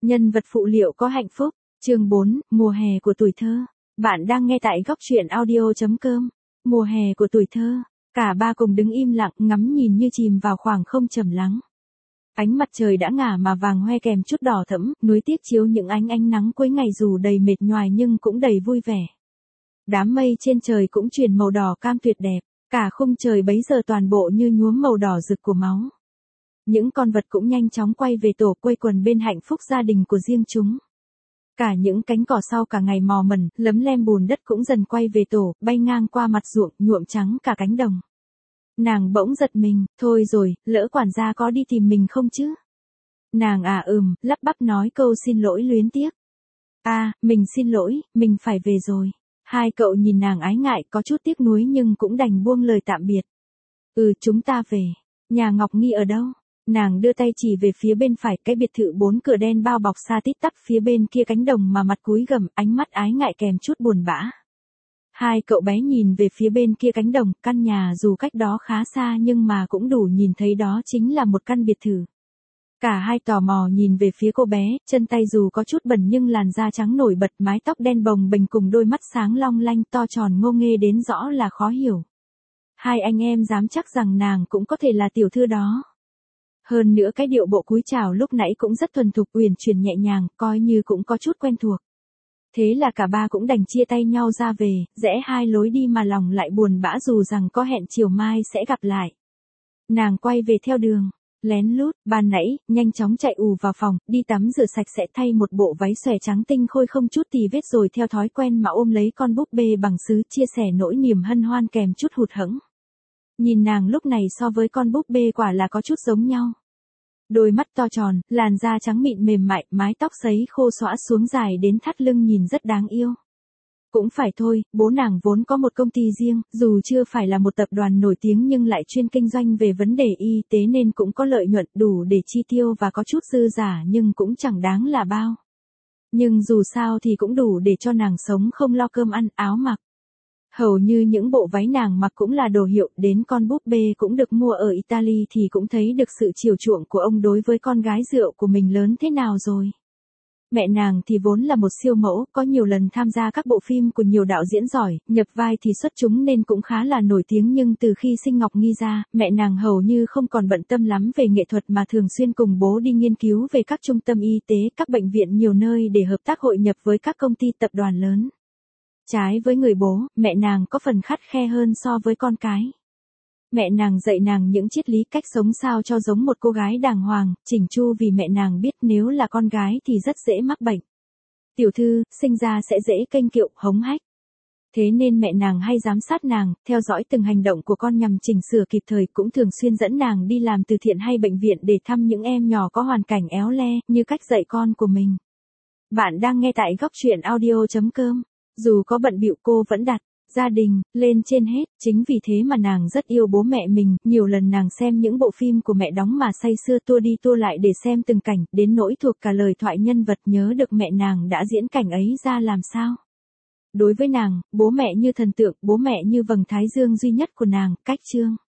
Nhân vật phụ liệu có hạnh phúc. Chương 4, mùa hè của tuổi thơ. Bạn đang nghe tại góc truyện audio.com. Mùa hè của tuổi thơ. Cả ba cùng đứng im lặng ngắm nhìn như chìm vào khoảng không trầm lắng. Ánh mặt trời đã ngả mà vàng hoe kèm chút đỏ thẫm, núi tiếc chiếu những ánh nắng cuối ngày dù đầy mệt nhoài nhưng cũng đầy vui vẻ. Đám mây trên trời cũng chuyển màu đỏ cam tuyệt đẹp, cả khung trời bấy giờ toàn bộ như nhuốm màu đỏ rực của máu. Những con vật cũng nhanh chóng quay về tổ quây quần bên hạnh phúc gia đình của riêng chúng. Cả những cánh cỏ sau cả ngày mò mẩn, lấm lem bùn đất cũng dần quay về tổ, bay ngang qua mặt ruộng, nhuộm trắng cả cánh đồng. Nàng bỗng giật mình, thôi rồi, lỡ quản gia có đi tìm mình không chứ? Nàng lắp bắp nói câu xin lỗi luyến tiếc. Mình xin lỗi, mình phải về rồi. Hai cậu nhìn nàng ái ngại có chút tiếc nuối nhưng cũng đành buông lời tạm biệt. Chúng ta về. Nhà Ngọc Nghi ở đâu? Nàng đưa tay chỉ về phía bên phải, cái biệt thự 4 cửa đen bao bọc xa tít tắp phía bên kia cánh đồng mà mặt cúi gằm, ánh mắt ái ngại kèm chút buồn bã. Hai cậu bé nhìn về phía bên kia cánh đồng, căn nhà dù cách đó khá xa nhưng mà cũng đủ nhìn thấy đó chính là một căn biệt thự. Cả hai tò mò nhìn về phía cô bé, chân tay dù có chút bẩn nhưng làn da trắng nổi bật, mái tóc đen bồng bềnh cùng đôi mắt sáng long lanh to tròn ngô nghê đến rõ là khó hiểu. Hai anh em dám chắc rằng nàng cũng có thể là tiểu thư đó. Hơn nữa cái điệu bộ cúi chào lúc nãy cũng rất thuần thục uyển chuyển nhẹ nhàng, coi như cũng có chút quen thuộc. Thế là cả ba cũng đành chia tay nhau ra về, rẽ hai lối đi mà lòng lại buồn bã dù rằng có hẹn chiều mai sẽ gặp lại. Nàng quay về theo đường, lén lút, ban nãy, nhanh chóng chạy ù vào phòng, đi tắm rửa sạch sẽ thay một bộ váy xòe trắng tinh khôi không chút tì vết rồi theo thói quen mà ôm lấy con búp bê bằng sứ chia sẻ nỗi niềm hân hoan kèm chút hụt hẫng. Nhìn nàng lúc này so với con búp bê quả là có chút giống nhau. Đôi mắt to tròn, làn da trắng mịn mềm mại, mái tóc sấy khô xõa xuống dài đến thắt lưng nhìn rất đáng yêu. Cũng phải thôi, bố nàng vốn có một công ty riêng, dù chưa phải là một tập đoàn nổi tiếng nhưng lại chuyên kinh doanh về vấn đề y tế nên cũng có lợi nhuận đủ để chi tiêu và có chút dư giả nhưng cũng chẳng đáng là bao. Nhưng dù sao thì cũng đủ để cho nàng sống không lo cơm ăn, áo mặc. Hầu như những bộ váy nàng mặc cũng là đồ hiệu, đến con búp bê cũng được mua ở Italy thì cũng thấy được sự chiều chuộng của ông đối với con gái rượu của mình lớn thế nào rồi. Mẹ nàng thì vốn là một siêu mẫu, có nhiều lần tham gia các bộ phim của nhiều đạo diễn giỏi, nhập vai thì xuất chúng nên cũng khá là nổi tiếng nhưng từ khi sinh Ngọc Nghi ra, mẹ nàng hầu như không còn bận tâm lắm về nghệ thuật mà thường xuyên cùng bố đi nghiên cứu về các trung tâm y tế, các bệnh viện nhiều nơi để hợp tác hội nhập với các công ty tập đoàn lớn. Trái với người bố, mẹ nàng có phần khắt khe hơn so với con cái. Mẹ nàng dạy nàng những triết lý cách sống sao cho giống một cô gái đàng hoàng, chỉnh chu vì mẹ nàng biết nếu là con gái thì rất dễ mắc bệnh. Tiểu thư, sinh ra sẽ dễ kênh kiệu, hống hách. Thế nên mẹ nàng hay giám sát nàng, theo dõi từng hành động của con nhằm chỉnh sửa kịp thời, cũng thường xuyên dẫn nàng đi làm từ thiện hay bệnh viện để thăm những em nhỏ có hoàn cảnh éo le, như cách dạy con của mình. Bạn đang nghe tại góc truyện audio.com. Dù có bận bịu cô vẫn đặt gia đình lên trên hết, chính vì thế mà nàng rất yêu bố mẹ mình, nhiều lần nàng xem những bộ phim của mẹ đóng mà say sưa tua đi tua lại để xem từng cảnh, đến nỗi thuộc cả lời thoại nhân vật nhớ được mẹ nàng đã diễn cảnh ấy ra làm sao. Đối với nàng, bố mẹ như thần tượng, bố mẹ như vầng thái dương duy nhất của nàng, cách chương.